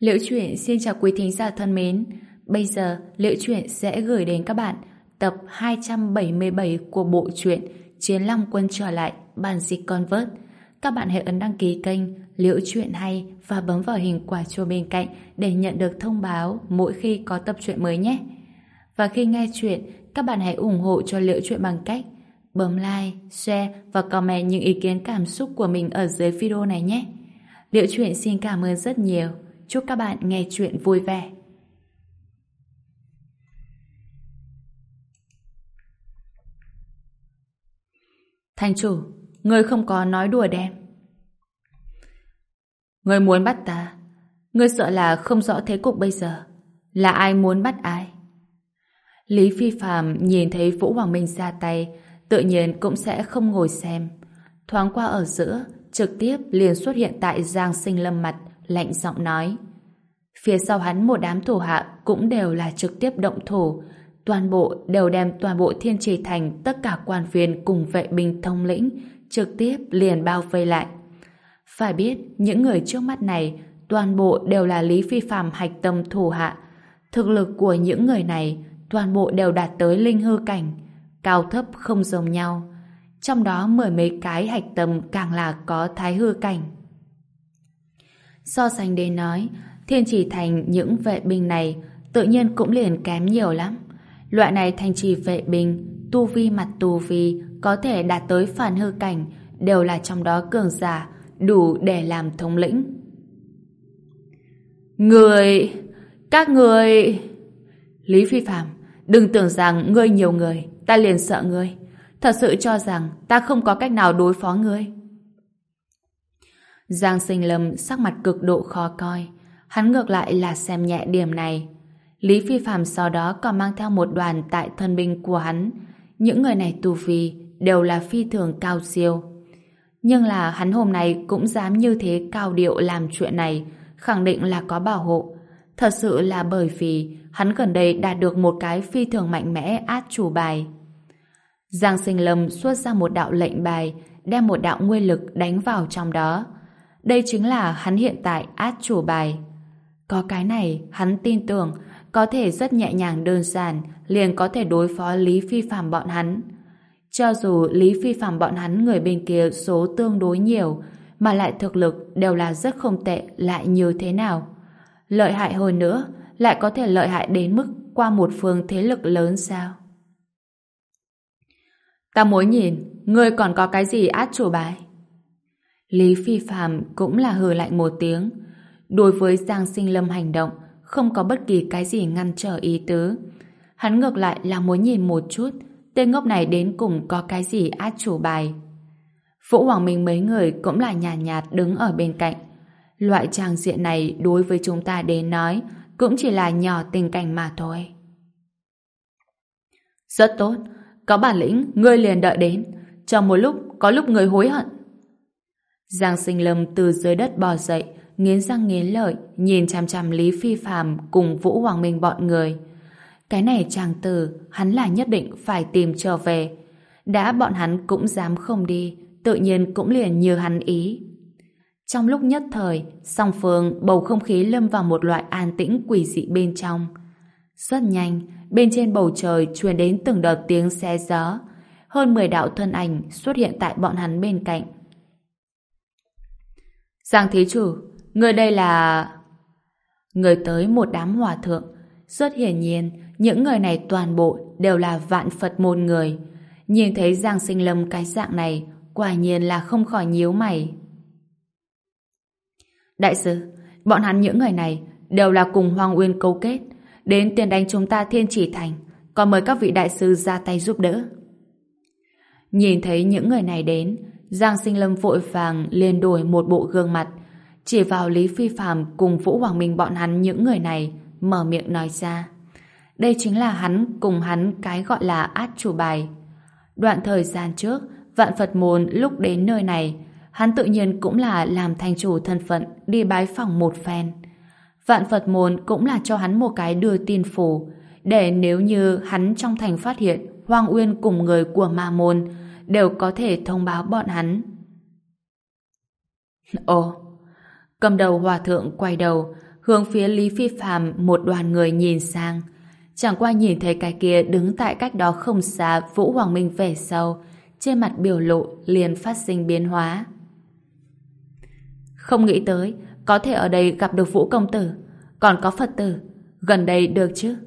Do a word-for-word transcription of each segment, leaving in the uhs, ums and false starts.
Liễu Chuyện xin chào quý thính giả thân mến. Bây giờ Liễu Chuyện sẽ gửi đến các bạn tập hai trăm bảy mươi bảy của bộ truyện Chiến Long Quân trở lại bản dịch Convert. Các bạn hãy ấn đăng ký kênh Liễu Chuyện hay và bấm vào hình quả chuông bên cạnh để nhận được thông báo mỗi khi có tập truyện mới nhé. Và khi nghe chuyện, các bạn hãy ủng hộ cho Liễu Chuyện bằng cách bấm like, share và comment những ý kiến cảm xúc của mình ở dưới video này nhé. Liễu Chuyện xin cảm ơn rất nhiều. Chúc các bạn nghe chuyện vui vẻ. Thành chủ, ngươi không có nói đùa đem. Ngươi muốn bắt ta? Ngươi sợ là không rõ thế cục bây giờ. Là ai muốn bắt ai? Lý Phi Phàm nhìn thấy Vũ Hoàng Minh ra tay, tự nhiên cũng sẽ không ngồi xem. Thoáng qua ở giữa, trực tiếp liền xuất hiện tại Giang Sinh Lâm mặt, lạnh giọng nói. Phía sau hắn một đám thủ hạ cũng đều là trực tiếp động thủ, toàn bộ đều đem toàn bộ Thiên Trì Thành tất cả quan viên cùng vệ binh thống lĩnh trực tiếp liền bao vây lại. Phải biết những người trước mắt này toàn bộ đều là Lý Phi Phàm hạch tâm thủ hạ, thực lực của những người này toàn bộ đều đạt tới linh hư cảnh, cao thấp không giống nhau, trong đó mười mấy cái hạch tâm càng là có thái hư cảnh. So sánh đến nói, Thiên Trì Thành những vệ binh này tự nhiên cũng liền kém nhiều lắm. Loại này thành trì vệ binh, tu vi mặt tu vi có thể đạt tới phản hư cảnh, đều là trong đó cường giả, đủ để làm thống lĩnh. Người... Các người... Lý Phi Phàm, đừng tưởng rằng ngươi nhiều người, ta liền sợ ngươi. Thật sự cho rằng ta không có cách nào đối phó ngươi. Giang Sinh Lâm sắc mặt cực độ khó coi. Hắn ngược lại là xem nhẹ điểm này. Lý Phi Phàm sau đó còn mang theo một đoàn tại thân binh của hắn. Những người này tu vi đều là phi thường cao siêu. Nhưng là hắn hôm nay cũng dám như thế cao điệu làm chuyện này, khẳng định là có bảo hộ. Thật sự là bởi vì hắn gần đây đạt được một cái phi thường mạnh mẽ át chủ bài. Giang Sinh Lâm xuất ra một đạo lệnh bài, đem một đạo nguyên lực đánh vào trong đó. Đây chính là hắn hiện tại át chủ bài. Có cái này, hắn tin tưởng có thể rất nhẹ nhàng đơn giản liền có thể đối phó Lý Phi Phàm bọn hắn. Cho dù Lý Phi Phàm bọn hắn người bên kia số tương đối nhiều, mà lại thực lực đều là rất không tệ lại như thế nào. Lợi hại hơn nữa, lại có thể lợi hại đến mức qua một phương thế lực lớn sao? Ta muốn nhìn, ngươi còn có cái gì át chủ bài? Lý Phi Phàm cũng là hừ lạnh một tiếng. Đối với Giang Sinh Lâm hành động, không có bất kỳ cái gì ngăn trở ý tứ. Hắn ngược lại là muốn nhìn một chút tên ngốc này đến cùng có cái gì át chủ bài. Vũ Hoàng Minh mấy người cũng là nhàn nhạt, nhạt đứng ở bên cạnh. Loại tràng diện này đối với chúng ta đến nói cũng chỉ là nhỏ tình cảnh mà thôi. Rất tốt, có bản lĩnh ngươi liền đợi đến, trong một lúc có lúc ngươi hối hận. Giang Sinh Lâm từ dưới đất bò dậy, nghiến răng nghiến lợi nhìn chằm chằm Lý Phi Phàm cùng Vũ Hoàng Minh bọn người. Cái này chàng tử hắn là nhất định phải tìm trở về. Đã bọn hắn cũng dám không đi, tự nhiên cũng liền như hắn ý. Trong lúc nhất thời, song phương bầu không khí lâm vào một loại an tĩnh quỷ dị bên trong. Rất nhanh, bên trên bầu trời truyền đến từng đợt tiếng xé gió. Hơn mười đạo thân ảnh xuất hiện tại bọn hắn bên cạnh. Giang thí chủ, người đây là... Người tới một đám hòa thượng. Rất hiển nhiên, những người này toàn bộ đều là vạn Phật môn người. Nhìn thấy Giang Sinh Lâm cái dạng này, quả nhiên là không khỏi nhíu mày. Đại sư, bọn hắn những người này đều là cùng Hoang Uyên cấu kết, đến tiền đánh chúng ta Thiên Trì Thành, còn mời các vị đại sư ra tay giúp đỡ. Nhìn thấy những người này đến, Giang Sinh Lâm vội vàng liền đổi một bộ gương mặt, chỉ vào Lý Phi Phàm cùng Vũ Hoàng Minh bọn hắn những người này, mở miệng nói ra. Đây chính là hắn cùng hắn cái gọi là át chủ bài. Đoạn thời gian trước, Vạn Phật môn lúc đến nơi này, hắn tự nhiên cũng là làm thành chủ thân phận đi bái phỏng một phen. Vạn Phật môn cũng là cho hắn một cái đưa tin phủ, để nếu như hắn trong thành phát hiện Hoang Uyên cùng người của Ma môn đều có thể thông báo bọn hắn. Ồ, cầm đầu hòa thượng quay đầu, hướng phía Lý Phi Phàm một đoàn người nhìn sang. Chẳng qua nhìn thấy cái kia đứng tại cách đó không xa Vũ Hoàng Minh về sau, trên mặt biểu lộ liền phát sinh biến hóa. Không nghĩ tới, có thể ở đây gặp được Vũ công tử, còn có Phật tử, gần đây được chứ?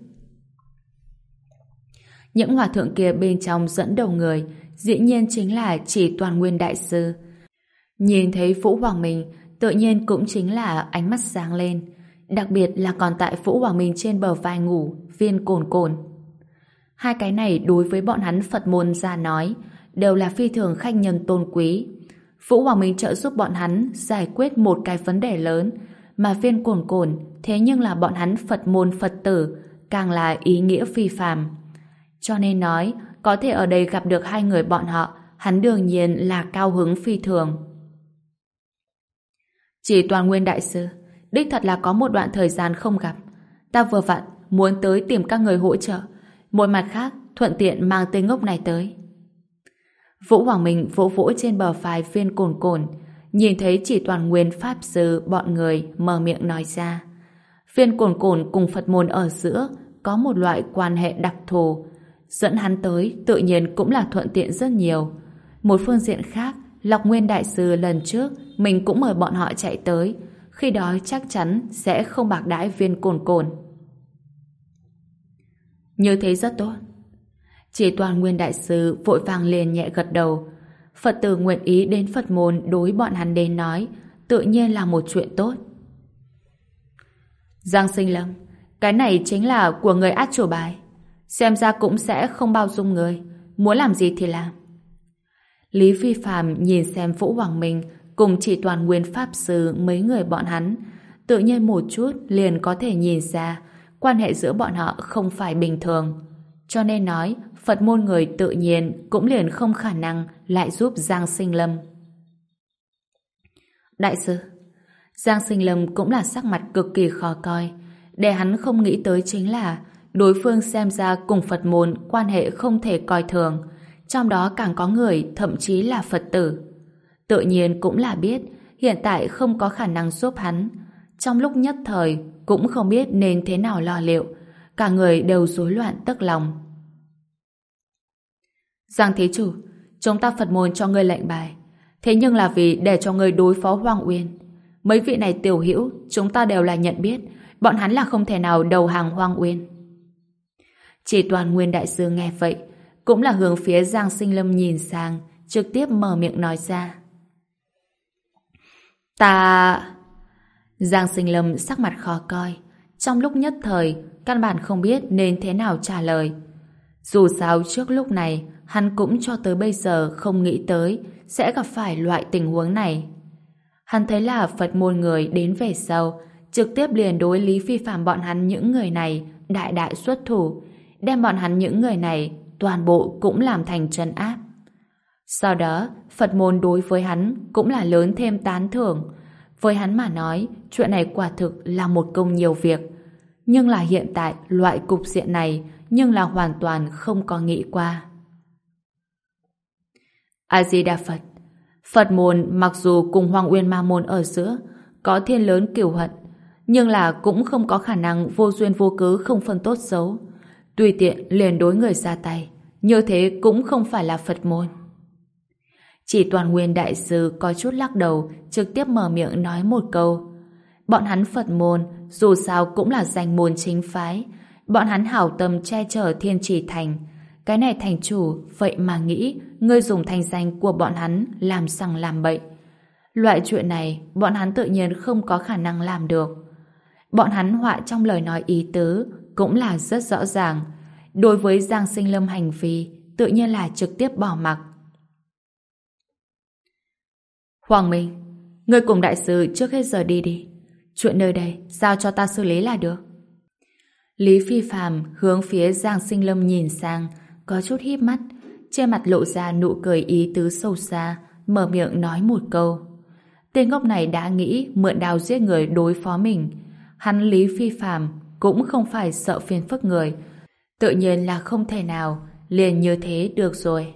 Những hòa thượng kia bên trong dẫn đầu người, dĩ nhiên chính là Chỉ Toàn Nguyên đại sư. Nhìn thấy Vũ Hoàng Minh, tự nhiên cũng chính là ánh mắt sáng lên, đặc biệt là còn tại Vũ Hoàng Minh trên bờ vai ngủ, Viên Cồn Cồn. Hai cái này đối với bọn hắn Phật môn ra nói, đều là phi thường khách nhân tôn quý. Vũ Hoàng Minh trợ giúp bọn hắn giải quyết một cái vấn đề lớn, mà Viên Cồn Cồn thế nhưng là bọn hắn Phật môn Phật tử, càng là ý nghĩa phi phàm. Cho nên nói, có thể ở đây gặp được hai người bọn họ, hắn đương nhiên là cao hứng phi thường. Chỉ Toàn Nguyên đại sư, đích thật là có một đoạn thời gian không gặp. Ta vừa vặn muốn tới tìm các người hỗ trợ, một mặt khác thuận tiện mang tên ngốc này tới. Vũ Hoàng Minh vỗ vỗ trên bờ vai Viên Cồn Cồn, nhìn thấy Chỉ Toàn Nguyên pháp sư bọn người mở miệng nói ra. Viên Cồn Cồn cùng Phật môn ở giữa có một loại quan hệ đặc thù, dẫn hắn tới tự nhiên cũng là thuận tiện rất nhiều. Một phương diện khác, Lộc Nguyên đại sư lần trước mình cũng mời bọn họ chạy tới, khi đó chắc chắn sẽ không bạc đãi Viên Cồn Cồn. Như thế rất tốt. Chỉ Toàn Nguyên đại sư vội vàng liền nhẹ gật đầu. Phật tử nguyện ý đến Phật môn đối bọn hắn đến nói, tự nhiên là một chuyện tốt. Giang Sinh Lâm, cái này chính là của người át chủ bài, xem ra cũng sẽ không bao dung người, muốn làm gì thì làm. Lý Phi Phàm nhìn xem Vũ Hoàng Minh cùng Chỉ Toàn Nguyên pháp sư mấy người bọn hắn, tự nhiên một chút liền có thể nhìn ra quan hệ giữa bọn họ không phải bình thường. Cho nên nói, Phật môn người tự nhiên cũng liền không khả năng lại giúp Giang Sinh Lâm. Đại sư, Giang Sinh Lâm cũng là sắc mặt cực kỳ khó coi. Để hắn không nghĩ tới chính là đối phương xem ra cùng Phật môn quan hệ không thể coi thường, trong đó càng có người thậm chí là Phật tử. Tự nhiên cũng là biết hiện tại không có khả năng giúp hắn. Trong lúc nhất thời cũng không biết nên thế nào lo liệu, cả người đều rối loạn tức lòng. Giang thí chủ, chúng ta Phật môn cho ngươi lệnh bài, thế nhưng là vì để cho ngươi đối phó Hoang Uyên. Mấy vị này tiểu hữu chúng ta đều là nhận biết, bọn hắn là không thể nào đầu hàng Hoang Uyên. Chỉ Toàn Nguyên đại sư nghe vậy, cũng là hướng phía Giang Sinh Lâm nhìn sang, trực tiếp mở miệng nói ra. Ta... Giang Sinh Lâm sắc mặt khó coi, trong lúc nhất thời căn bản không biết nên thế nào trả lời. Dù sao trước lúc này hắn cũng cho tới bây giờ không nghĩ tới sẽ gặp phải loại tình huống này. Hắn thấy là Phật môn người đến về sau, trực tiếp liền đối Lý Phi Phạm bọn hắn những người này đại đại xuất thủ, đem bọn hắn những người này toàn bộ cũng làm thành trấn áp. Sau đó, Phật môn đối với hắn cũng là lớn thêm tán thưởng. Với hắn mà nói, chuyện này quả thực là một công nhiều việc. Nhưng là hiện tại, loại cục diện này nhưng là hoàn toàn không có nghĩ qua. A-di-đà Phật. Phật môn mặc dù cùng Hoàng Uyên Ma môn ở giữa có thiên lớn cửu hận, nhưng là cũng không có khả năng vô duyên vô cớ không phân tốt xấu. Tùy tiện liền đối người ra tay, như thế cũng không phải là Phật môn. Chỉ Toàn Nguyên đại sư có chút lắc đầu, trực tiếp mở miệng nói một câu. Bọn hắn Phật môn dù sao cũng là danh môn chính phái, bọn hắn hảo tâm che chở Thiên Chỉ Thành. Cái này thành chủ vậy mà nghĩ ngươi dùng thanh danh của bọn hắn làm sằng làm bậy. Loại chuyện này bọn hắn tự nhiên không có khả năng làm được. Bọn hắn họa trong lời nói ý tứ cũng là rất rõ ràng. Đối với Giang Sinh Lâm hành vi tự nhiên là trực tiếp bỏ mặc. Hoàng Minh, ngươi cùng đại sư trước hết giờ đi đi. Chuyện nơi đây giao cho ta xử lý là được. Lý Phi Phàm hướng phía Giang Sinh Lâm nhìn sang, có chút híp mắt, trên mặt lộ ra nụ cười ý tứ sâu xa, mở miệng nói một câu. Tên ngốc này đã nghĩ mượn đao giết người đối phó mình. Hắn Lý Phi Phàm cũng không phải sợ phiền phức người, tự nhiên là không thể nào liền như thế được rồi.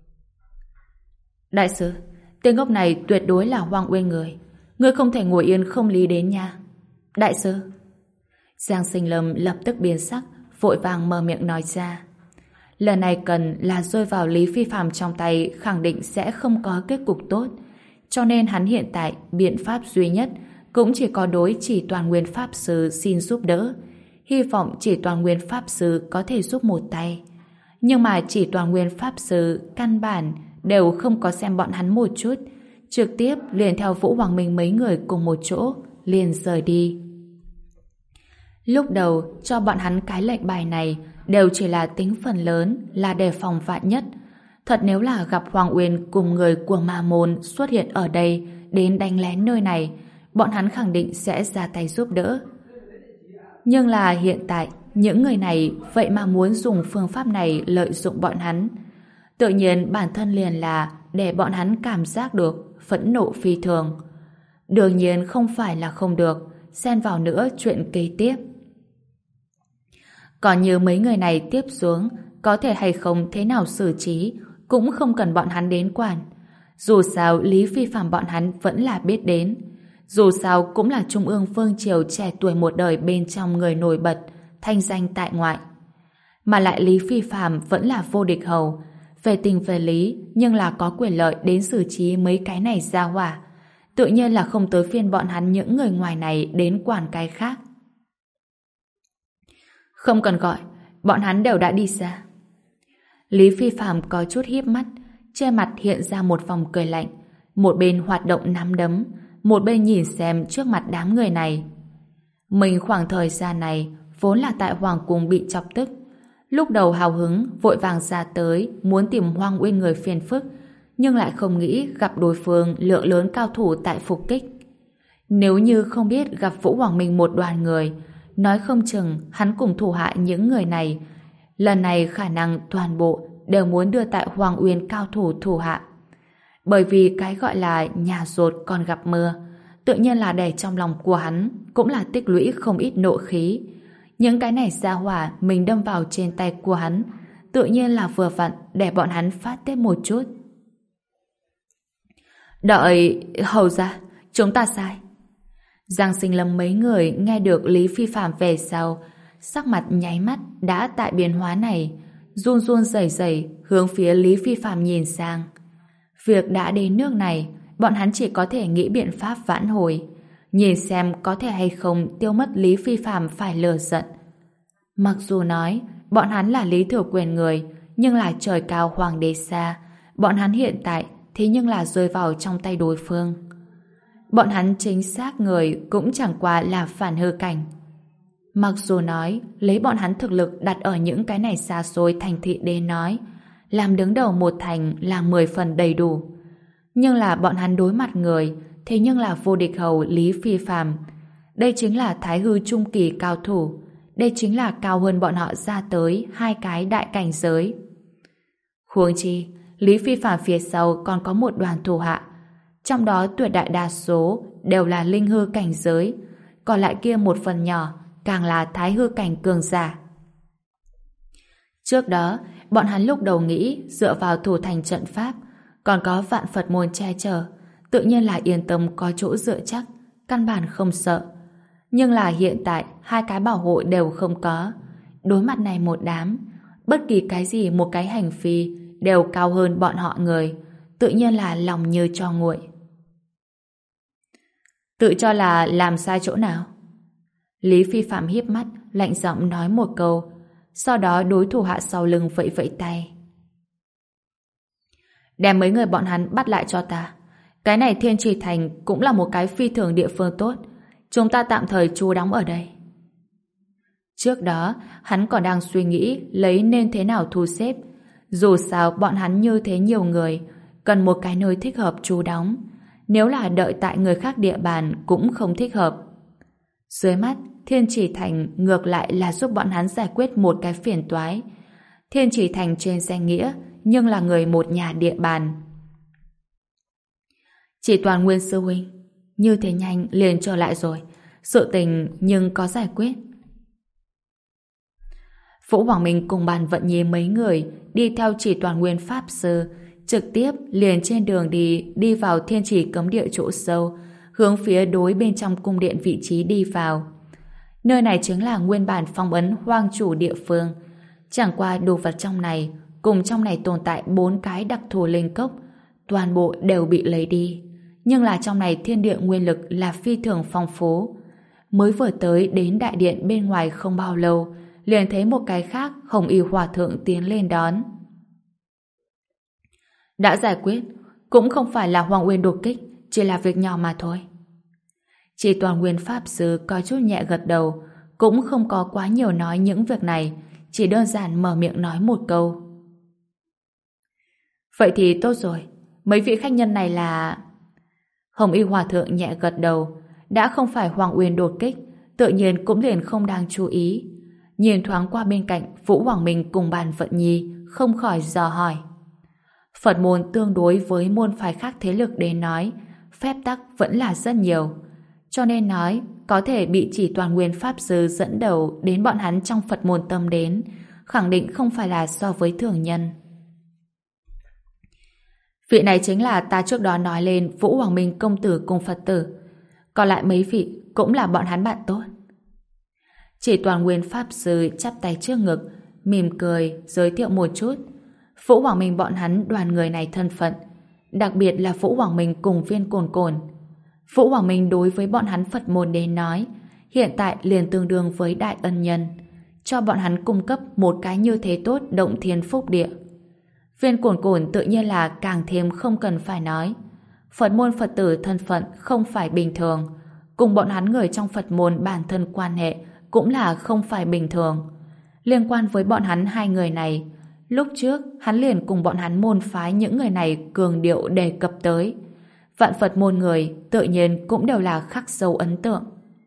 Đại sư, tên ngốc này tuyệt đối là Hoang Uyên người, ngươi không thể ngồi yên không lý đến nha. Đại sư. Giang Sinh Lâm lập tức biến sắc, vội vàng mở miệng nói ra. Lần này cần là rơi vào Lý Phi Phạm trong tay khẳng định sẽ không có kết cục tốt. Cho nên hắn hiện tại biện pháp duy nhất cũng chỉ có đối Chỉ Toàn Nguyên Pháp Sư xin giúp đỡ. Hy vọng Chỉ Toàn Nguyên Pháp Sư có thể giúp một tay. Nhưng mà Chỉ Toàn Nguyên Pháp Sư căn bản đều không có xem bọn hắn một chút, trực tiếp liền theo Vũ Hoàng Minh mấy người cùng một chỗ liền rời đi. Lúc đầu cho bọn hắn cái lệnh bài này đều chỉ là tính phần lớn là đề phòng vạn nhất. Thật nếu là gặp Hoàng Uyên cùng người của Ma Môn xuất hiện ở đây đến đánh lén nơi này, bọn hắn khẳng định sẽ ra tay giúp đỡ. Nhưng là hiện tại những người này vậy mà muốn dùng phương pháp này lợi dụng bọn hắn. Tự nhiên bản thân liền là để bọn hắn cảm giác được phẫn nộ phi thường. Đương nhiên không phải là không được, xen vào nữa chuyện kế tiếp. Còn như mấy người này tiếp xuống có thể hay không thế nào xử trí cũng không cần bọn hắn đến quản. Dù sao Lý Phi Phạm bọn hắn vẫn là biết đến. Dù sao cũng là Trung ương Vương Triều trẻ tuổi một đời bên trong người nổi bật, thanh danh tại ngoại. Mà lại Lý Phi Phạm vẫn là vô địch hầu, về tình về lý nhưng là có quyền lợi đến xử trí mấy cái này ra hỏa. Tự nhiên là không tới phiên bọn hắn những người ngoài này đến quản cái khác. Không cần gọi, bọn hắn đều đã đi xa. Lý Phi Phạm có chút híp mắt, trên mặt hiện ra một vòng cười lạnh, một bên hoạt động nắm đấm, một bên nhìn xem trước mặt đám người này. Mình khoảng thời gian này vốn là tại Hoàng Cung bị chọc tức, lúc đầu hào hứng vội vàng ra tới muốn tìm Hoang Uyên người phiền phức, nhưng lại không nghĩ gặp đối phương lượng lớn cao thủ tại phục kích. Nếu như không biết gặp Vũ Hoàng Minh một đoàn người, nói không chừng hắn cùng thủ hạ những người này lần này khả năng toàn bộ đều muốn đưa tại Hoàng Uyên cao thủ thủ hạ. Bởi vì cái gọi là nhà rột còn gặp mưa, tự nhiên là để trong lòng của hắn cũng là tích lũy không ít nộ khí. Những cái này ra hỏa mình đâm vào trên tay của hắn, tự nhiên là vừa vặn để bọn hắn phát tiết một chút. Đợi hầu ra, chúng ta sai. Giang Sinh Lâm mấy người nghe được Lý Phi Phạm về sau, sắc mặt nháy mắt đã tại biến hóa này, run run rẩy rẩy hướng phía Lý Phi Phạm nhìn sang. Việc đã đến nước này, bọn hắn chỉ có thể nghĩ biện pháp vãn hồi, nhìn xem có thể hay không tiêu mất Lý Phi Phạm phải lừa giận. Mặc dù nói bọn hắn là Lý Thừa Quyền người, nhưng là trời cao hoàng đế xa, bọn hắn hiện tại thế nhưng là rơi vào trong tay đối phương. Bọn hắn chính xác người cũng chẳng qua là phản hư cảnh. Mặc dù nói lấy bọn hắn thực lực đặt ở những cái này xa xôi thành thị đến nói, làm đứng đầu một thành là mười phần đầy đủ. Nhưng là bọn hắn đối mặt người, thế nhưng là vô địch hầu Lý Phi Phạm. Đây chính là thái hư trung kỳ cao thủ. Đây chính là cao hơn bọn họ ra tới hai cái đại cảnh giới. Huống chi, Lý Phi Phạm phía sau còn có một đoàn thủ hạ. Trong đó tuyệt đại đa số đều là linh hư cảnh giới, còn lại kia một phần nhỏ càng là thái hư cảnh cường giả. Trước đó, bọn hắn lúc đầu nghĩ dựa vào thủ thành trận pháp, còn có vạn Phật môn che chở, tự nhiên là yên tâm có chỗ dựa chắc, căn bản không sợ. Nhưng là hiện tại hai cái bảo hộ đều không có. Đối mặt này một đám, bất kỳ cái gì một cái hành phi đều cao hơn bọn họ người, tự nhiên là lòng như tro nguội. Tự cho là làm sai chỗ nào? Lý Phi Phạm híp mắt, lạnh giọng nói một câu, sau đó đối thủ hạ sau lưng vẫy vẫy tay. Đem mấy người bọn hắn bắt lại cho ta. Cái này Thiên Trì Thành cũng là một cái phi thường địa phương tốt. Chúng ta tạm thời trú đóng ở đây. Trước đó, hắn còn đang suy nghĩ lấy nên thế nào thu xếp. Dù sao bọn hắn như thế nhiều người, cần một cái nơi thích hợp trú đóng. Nếu là đợi tại người khác địa bàn cũng không thích hợp. Dưới mắt, Thiên Chỉ Thành ngược lại là giúp bọn hắn giải quyết một cái phiền toái. Thiên Chỉ Thành trên danh nghĩa, nhưng là người một nhà địa bàn. Chỉ Toàn Nguyên sư huynh, như thế nhanh liền trở lại rồi. Sự tình nhưng có giải quyết. Vũ Hoàng Minh cùng bàn vận nhi mấy người đi theo Chỉ Toàn Nguyên pháp sư, trực tiếp liền trên đường đi đi vào Thiên Chỉ cấm địa chỗ sâu, hướng phía đối bên trong cung điện vị trí đi vào. Nơi này chính là nguyên bản phong ấn hoang chủ địa phương. Chẳng qua đồ vật trong này, cùng trong này tồn tại bốn cái đặc thù linh cốc, toàn bộ đều bị lấy đi. Nhưng là trong này thiên địa nguyên lực là phi thường phong phú. Mới vừa tới đến đại điện bên ngoài không bao lâu, liền thấy một cái khác Hồng Y Hòa Thượng tiến lên đón. Đã giải quyết, cũng không phải là Hoàng Uyên đột kích, chỉ là việc nhỏ mà thôi. Chỉ Toàn Nguyên Pháp Sư có chút nhẹ gật đầu, cũng không có quá nhiều nói những việc này, chỉ đơn giản mở miệng nói một câu. Vậy thì tốt rồi, mấy vị khách nhân này là... Hồng Y Hòa Thượng nhẹ gật đầu, đã không phải Hoàng Uyên đột kích, tự nhiên cũng liền không đang chú ý. Nhìn thoáng qua bên cạnh Vũ Hoàng Minh cùng bàn Vận Nhi, không khỏi dò hỏi. Phật môn tương đối với môn phái khác thế lực đến nói, phép tắc vẫn là rất nhiều. Cho nên nói, có thể bị Chỉ Toàn Nguyên Pháp Sư dẫn đầu đến bọn hắn trong Phật môn tâm đến, khẳng định không phải là so với thường nhân. Vị này chính là ta trước đó nói lên Vũ Hoàng Minh công tử cùng Phật tử. Còn lại mấy vị cũng là bọn hắn bạn tốt. Chỉ Toàn Nguyên Pháp Sư chắp tay trước ngực, mỉm cười, giới thiệu một chút. Vũ Hoàng Minh bọn hắn đoàn người này thân phận, đặc biệt là Vũ Hoàng Minh cùng Viên Cồn Cồn. Vũ Hoàng Minh đối với bọn hắn Phật môn đến nói, hiện tại liền tương đương với đại ân nhân, cho bọn hắn cung cấp một cái như thế tốt động thiên phúc địa. Viên Cồn Cồn tự nhiên là càng thêm không cần phải nói. Phật môn Phật tử thân phận không phải bình thường, cùng bọn hắn người trong Phật môn bản thân quan hệ cũng là không phải bình thường. Liên quan với bọn hắn hai người này, lúc trước hắn liền cùng bọn hắn môn phái những người này cường điệu đề cập tới. Vạn Phật môn người tự nhiên cũng đều là khắc sâu ấn tượng.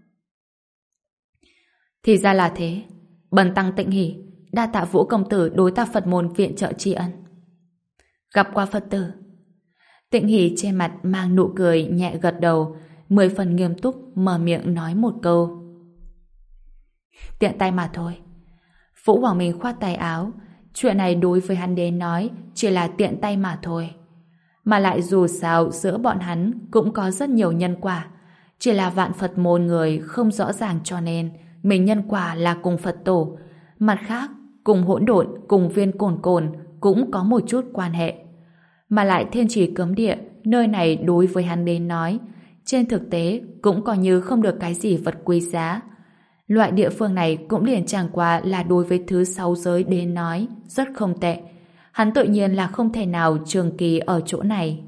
Thì ra là thế. Bần tăng Tịnh Hỷ, đa tạ Vũ công tử đối ta Phật môn viện trợ tri ân. Gặp qua Phật tử. Tịnh Hỷ trên mặt mang nụ cười nhẹ gật đầu, mười phần nghiêm túc mở miệng nói một câu. Tiện tay mà thôi. Vũ Hoàng Minh khoát tay áo, chuyện này đối với hắn đến nói chỉ là tiện tay mà thôi. Mà lại dù sao giữa bọn hắn cũng có rất nhiều nhân quả, chỉ là Vạn Phật môn người không rõ ràng cho nên mình nhân quả là cùng Phật tổ, mặt khác cùng hỗn độn cùng Viên Cồn Cồn cũng có một chút quan hệ. Mà lại thiên trì cấm địa, nơi này đối với hắn đến nói, trên thực tế cũng coi như không được cái gì vật quý giá. Loại địa phương này cũng liền chẳng qua là đối với thứ sáu giới đến nói rất không tệ. Hắn tự nhiên là không thể nào trường kỳ ở chỗ này.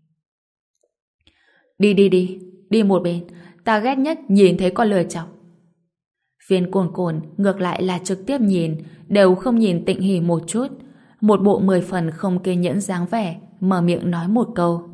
Đi đi đi, đi một bên, ta ghét nhất nhìn thấy con lừa chọc. Viên Cồn Cồn ngược lại là trực tiếp nhìn, đều không nhìn Tịnh Hỷ một chút, một bộ mười phần không kiên nhẫn dáng vẻ, mở miệng nói một câu.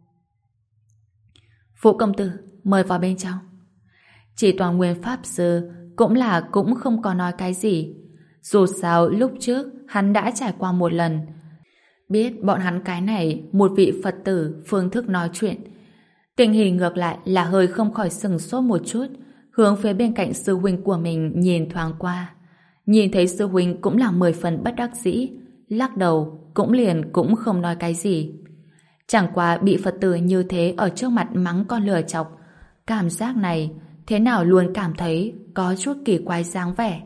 Vũ công tử, mời vào bên trong. Chỉ Toàn Nguyên Pháp Sư cũng là cũng không có nói cái gì. Dù sao lúc trước hắn đã trải qua một lần, biết bọn hắn cái này một vị Phật tử phương thức nói chuyện. Tình hình ngược lại là hơi không khỏi sừng sốt một chút, hướng phía bên cạnh sư huynh của mình nhìn thoáng qua. Nhìn thấy sư huynh cũng là mười phần bất đắc dĩ, lắc đầu cũng liền cũng không nói cái gì. Chẳng qua bị Phật tử như thế ở trước mặt mắng con lừa chọc, cảm giác này thế nào luôn cảm thấy có chút kỳ quái dáng vẻ.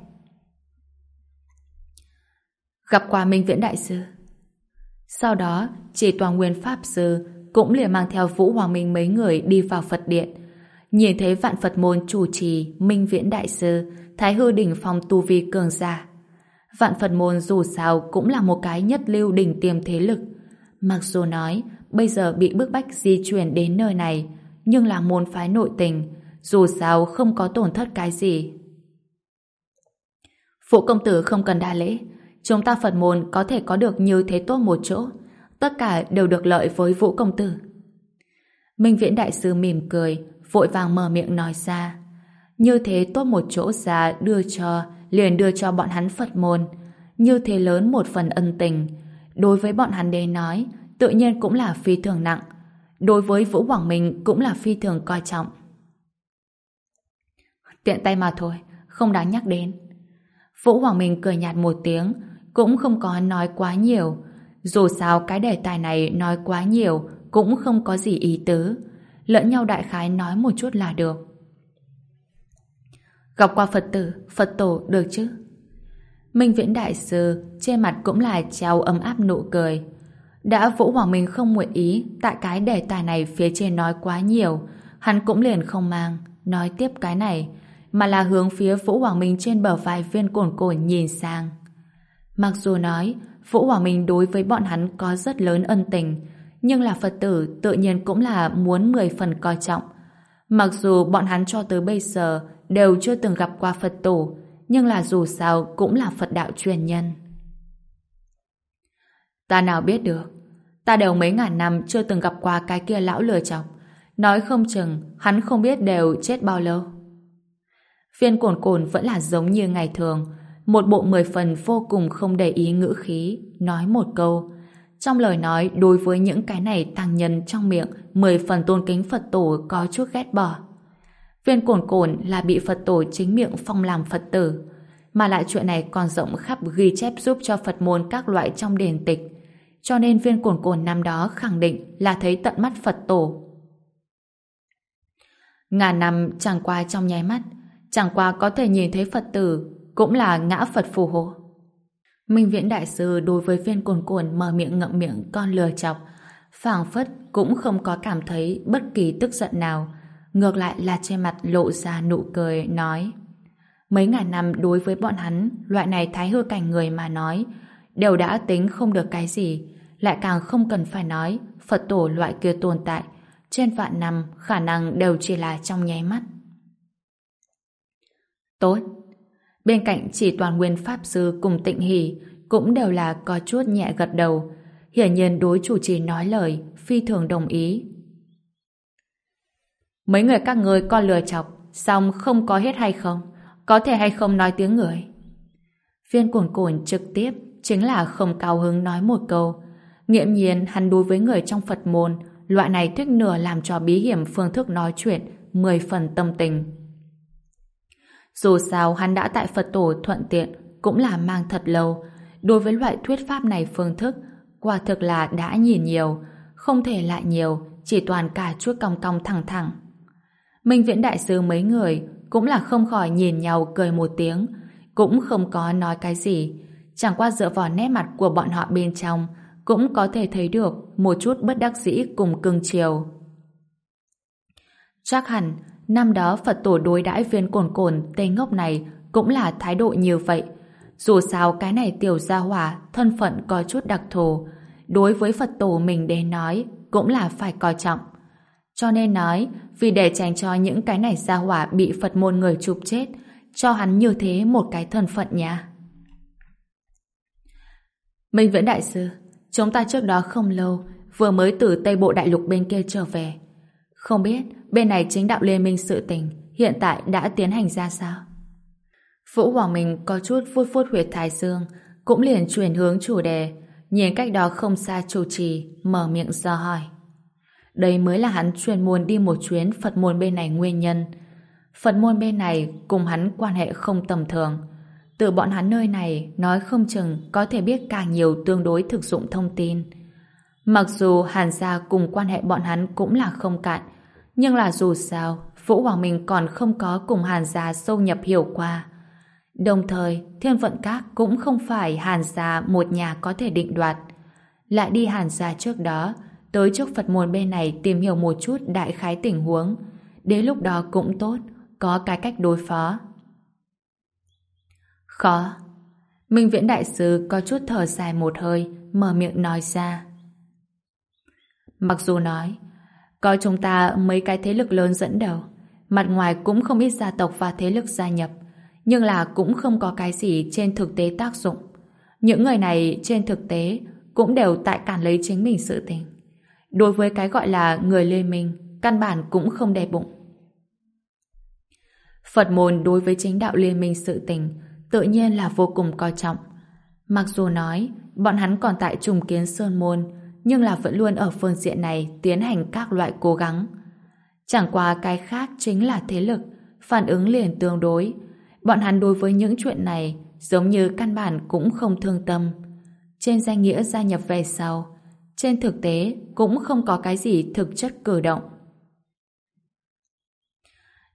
Gặp qua Minh Viễn Đại Sư. Sau đó, Chỉ Toàn Nguyên Pháp Sư cũng liền mang theo Vũ Hoàng Minh mấy người đi vào Phật Điện. Nhìn thấy Vạn Phật môn chủ trì Minh Viễn Đại Sư, Thái Hư đỉnh phong tu vi cường giả. Vạn Phật môn dù sao cũng là một cái nhất lưu đỉnh tiêm thế lực. Mặc dù nói bây giờ bị bức bách di chuyển đến nơi này, nhưng là môn phái nội tình, dù sao không có tổn thất cái gì. Phụ công tử không cần đa lễ, chúng ta Phật môn có thể có được như thế tốt một chỗ, tất cả đều được lợi với Vũ công tử. Minh Viễn Đại Sư mỉm cười, vội vàng mở miệng nói ra. Như thế tốt một chỗ ra đưa cho, liền đưa cho bọn hắn Phật môn. Như thế lớn một phần ân tình, đối với bọn hắn đến nói, tự nhiên cũng là phi thường nặng. Đối với Vũ Hoàng Minh cũng là phi thường coi trọng. Tiện tay mà thôi, không đáng nhắc đến. Vũ Hoàng Minh cười nhạt một tiếng, cũng không có nói quá nhiều. Dù sao cái đề tài này nói quá nhiều cũng không có gì ý tứ. lẫn nhau đại khái nói một chút là được. Gặp qua Phật tử, Phật tổ được chứ? Minh Viễn Đại Sư trên mặt cũng là treo ấm áp nụ cười. Đã Vũ Hoàng Minh không nguyện ý tại cái đề tài này phía trên nói quá nhiều, hắn cũng liền không mang nói tiếp cái này, mà là hướng phía Vũ Hoàng Minh trên bờ vai Viên Cổn Cổn nhìn sang. Mặc dù nói Vũ Hoàng Minh đối với bọn hắn có rất lớn ân tình, nhưng là Phật tử tự nhiên cũng là muốn mười phần coi trọng. Mặc dù bọn hắn cho tới bây giờ đều chưa từng gặp qua Phật tổ, nhưng là dù sao cũng là Phật đạo truyền nhân. Ta nào biết được, ta đều mấy ngàn năm chưa từng gặp qua cái kia lão lừa chọc, nói không chừng hắn không biết đều chết bao lâu. Viên Cổn Cổn vẫn là giống như ngày thường, một bộ mười phần vô cùng không để ý ngữ khí, nói một câu. Trong lời nói đối với những cái này tăng nhân trong miệng mười phần tôn kính Phật tổ có chút ghét bỏ. Viên Cổn Cổn là bị Phật tổ chính miệng phong làm Phật tử, mà lại chuyện này còn rộng khắp ghi chép giúp cho Phật môn các loại trong điển tịch, cho nên Viên Cổn Cổn năm đó khẳng định là thấy tận mắt Phật tổ. Ngàn năm chẳng qua trong nháy mắt, chẳng qua có thể nhìn thấy Phật tử cũng là ngã Phật phù hộ. Minh Viễn Đại Sư đối với Viên Cổn Cổn mở miệng ngậm miệng con lừa chọc, phảng phất cũng không có cảm thấy bất kỳ tức giận nào, ngược lại là trên mặt lộ ra nụ cười, nói: mấy ngàn năm đối với bọn hắn, loại này thái hư cảnh người mà nói, đều đã tính không được cái gì, lại càng không cần phải nói Phật tổ loại kia tồn tại, trên vạn năm khả năng đều chỉ là trong nháy mắt. Tốt. Bên cạnh Chỉ Toàn Nguyên Pháp Sư cùng Tịnh Hỷ cũng đều là có chút nhẹ gật đầu, hiển nhiên đối chủ trì nói lời phi thường đồng ý. Mấy người các ngươi con lừa chọc, xong không có hết hay không? Có thể hay không nói tiếng người? Viên Cổn Cổn trực tiếp chính là không cao hứng nói một câu. Nghiễm nhiên hắn đối với người trong Phật môn, loại này thuyết nửa làm cho bí hiểm phương thức nói chuyện, mười phần tâm tình. Dù sao hắn đã tại Phật tổ thuận tiện, cũng là mang thật lâu. Đối với loại thuyết pháp này phương thức, quả thực là đã nhìn nhiều, không thể lại nhiều, chỉ toàn cả chút cong cong thẳng thẳng. Minh Viễn Đại Sư mấy người cũng là không khỏi nhìn nhau cười một tiếng, cũng không có nói cái gì, chẳng qua dựa vào nét mặt của bọn họ bên trong cũng có thể thấy được một chút bất đắc dĩ cùng cưng chiều. Chắc hẳn năm đó Phật tổ đối đãi Viên Cổn Cổn tên ngốc này cũng là thái độ như vậy. Dù sao cái này tiểu gia hỏa thân phận có chút đặc thù, đối với Phật tổ mình đến nói cũng là phải coi trọng. Cho nên nói, vì để tránh cho những cái này gia hỏa bị Phật môn người chụp chết, cho hắn như thế một cái thân phận nha. Minh Viễn Đại Sư, chúng ta trước đó không lâu vừa mới từ Tây Bộ Đại Lục bên kia trở về. Không biết bên này chính đạo liên minh sự tình hiện tại đã tiến hành ra sao? Vũ Hoàng Minh có chút vuốt vuốt huyệt thái dương, cũng liền chuyển hướng chủ đề, nhìn cách đó không xa chủ trì, mở miệng do hỏi. Đây mới là hắn chuyên môn đi một chuyến Phật môn bên này nguyên nhân. Phật môn bên này cùng hắn quan hệ không tầm thường. Từ bọn hắn nơi này nói không chừng có thể biết càng nhiều tương đối thực dụng thông tin. Mặc dù Hàn gia cùng quan hệ bọn hắn cũng là không cạn, nhưng là dù sao Vũ Hoàng Minh còn không có cùng Hàn gia sâu nhập hiểu qua. Đồng thời Thiên Vận Các cũng không phải Hàn gia một nhà có thể định đoạt. Lại đi Hàn gia trước đó, tới trước Phật môn bên này tìm hiểu một chút đại khái tình huống, đến lúc đó cũng tốt, có cái cách đối phó. Khó. Minh Viễn Đại Sư có chút thở dài một hơi, mở miệng nói ra. Mặc dù nói có chúng ta mấy cái thế lực lớn dẫn đầu, mặt ngoài cũng không ít gia tộc và thế lực gia nhập, nhưng là cũng không có cái gì trên thực tế tác dụng. Những người này trên thực tế cũng đều tại cản lấy chính mình sự tình. Đối với cái gọi là người liên minh, căn bản cũng không để bụng. Phật môn đối với chính đạo liên minh sự tình tự nhiên là vô cùng coi trọng. Mặc dù nói bọn hắn còn tại Trùng Kiến Sơn môn, nhưng là vẫn luôn ở phương diện này tiến hành các loại cố gắng. Chẳng qua cái khác chính là thế lực, phản ứng liền tương đối. Bọn hắn đối với những chuyện này giống như căn bản cũng không thương tâm. Trên danh nghĩa gia nhập về sau, trên thực tế cũng không có cái gì thực chất cử động.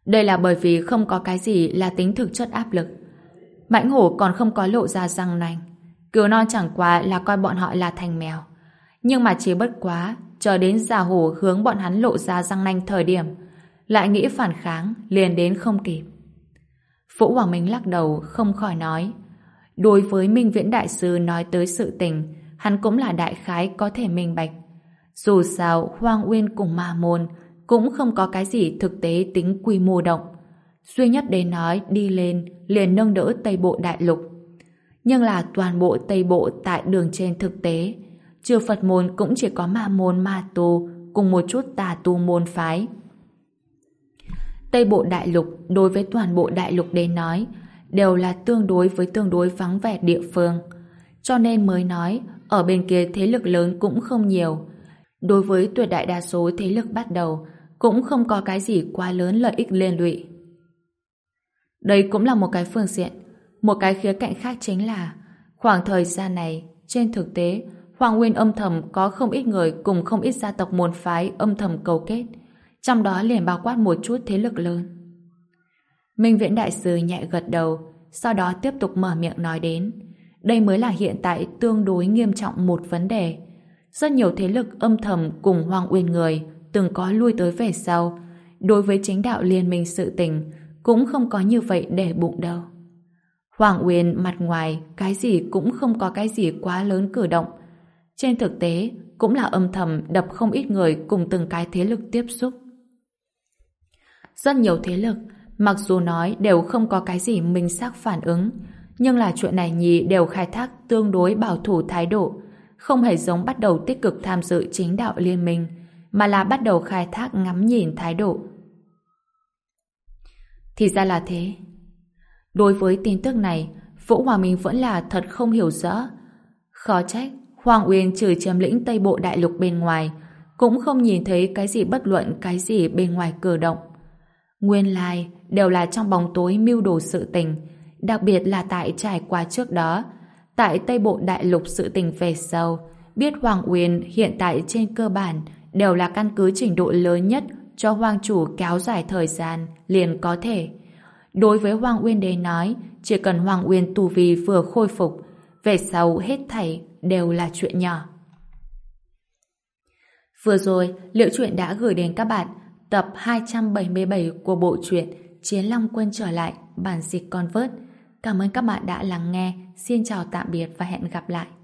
Đây là bởi vì không có cái gì là tính thực chất áp lực. Mãnh hổ còn không có lộ ra răng nanh. Cừu non chẳng qua là coi bọn họ là thành mèo. Nhưng mà chỉ bất quá, chờ đến già hổ hướng bọn hắn lộ ra răng nanh thời điểm, lại nghĩ phản kháng, liền đến không kịp. Vũ Hoàng Minh lắc đầu, không khỏi nói. Đối với Minh Viễn Đại Sư nói tới sự tình, hắn cũng là đại khái có thể minh bạch. Dù sao, Hoang Uyên cùng Ma Môn cũng không có cái gì thực tế tính quy mô động. Duy nhất đến nói đi lên liền nâng đỡ Tây Bộ Đại Lục. Nhưng là toàn bộ Tây Bộ tại đường trên thực tế, trừ Phật môn cũng chỉ có Ma Môn, Ma Tu cùng một chút tà tu môn phái. Tây Bộ Đại Lục đối với toàn bộ Đại Lục đến nói đều là tương đối với tương đối vắng vẻ địa phương. Cho nên mới nói ở bên kia thế lực lớn cũng không nhiều. Đối với tuyệt đại đa số thế lực bắt đầu cũng không có cái gì quá lớn lợi ích liên lụy. Đây cũng là một cái phương diện. Một cái khía cạnh khác chính là khoảng thời gian này, trên thực tế, Hoàng Nguyên âm thầm có không ít người cùng không ít gia tộc môn phái âm thầm cầu kết, trong đó liền bao quát một chút thế lực lớn. Minh Viễn Đại Sư nhẹ gật đầu, sau đó tiếp tục mở miệng nói đến. Đây mới là hiện tại tương đối nghiêm trọng một vấn đề. Rất nhiều thế lực âm thầm cùng Hoàng Uyên người từng có lui tới về sau, đối với chính đạo liên minh sự tình cũng không có như vậy để bụng đâu. Hoàng Uyên mặt ngoài cái gì cũng không có cái gì quá lớn cử động. Trên thực tế cũng là âm thầm đập không ít người cùng từng cái thế lực tiếp xúc. Rất nhiều thế lực mặc dù nói đều không có cái gì minh xác phản ứng, nhưng là chuyện này nhì đều khai thác tương đối bảo thủ thái độ, không hề giống bắt đầu tích cực tham dự chính đạo liên minh, mà là bắt đầu khai thác ngắm nhìn thái độ. Thì ra là thế. Đối với tin tức này, Vũ Hòa Minh vẫn là thật không hiểu rõ. Khó trách, Hoàng Uyên trừ chiếm lĩnh Tây Bộ Đại Lục bên ngoài, cũng không nhìn thấy cái gì bất luận cái gì bên ngoài cử động. Nguyên lai đều là trong bóng tối mưu đồ sự tình, đặc biệt là tại trải qua trước đó. Tại Tây Bộ Đại Lục sự tình về sau, biết Hoàng Uyên hiện tại trên cơ bản đều là căn cứ trình độ lớn nhất cho Hoàng chủ kéo dài thời gian liền có thể. Đối với Hoàng Uyên đến nói, chỉ cần Hoàng Uyên tu vi vừa khôi phục, về sau hết thảy đều là chuyện nhỏ. Vừa rồi, Liễu Chuyện đã gửi đến các bạn tập hai trăm bảy mươi bảy của bộ truyện Chiến Long Quân trở lại, bản dịch Convert. Cảm ơn các bạn đã lắng nghe. Xin chào tạm biệt và hẹn gặp lại.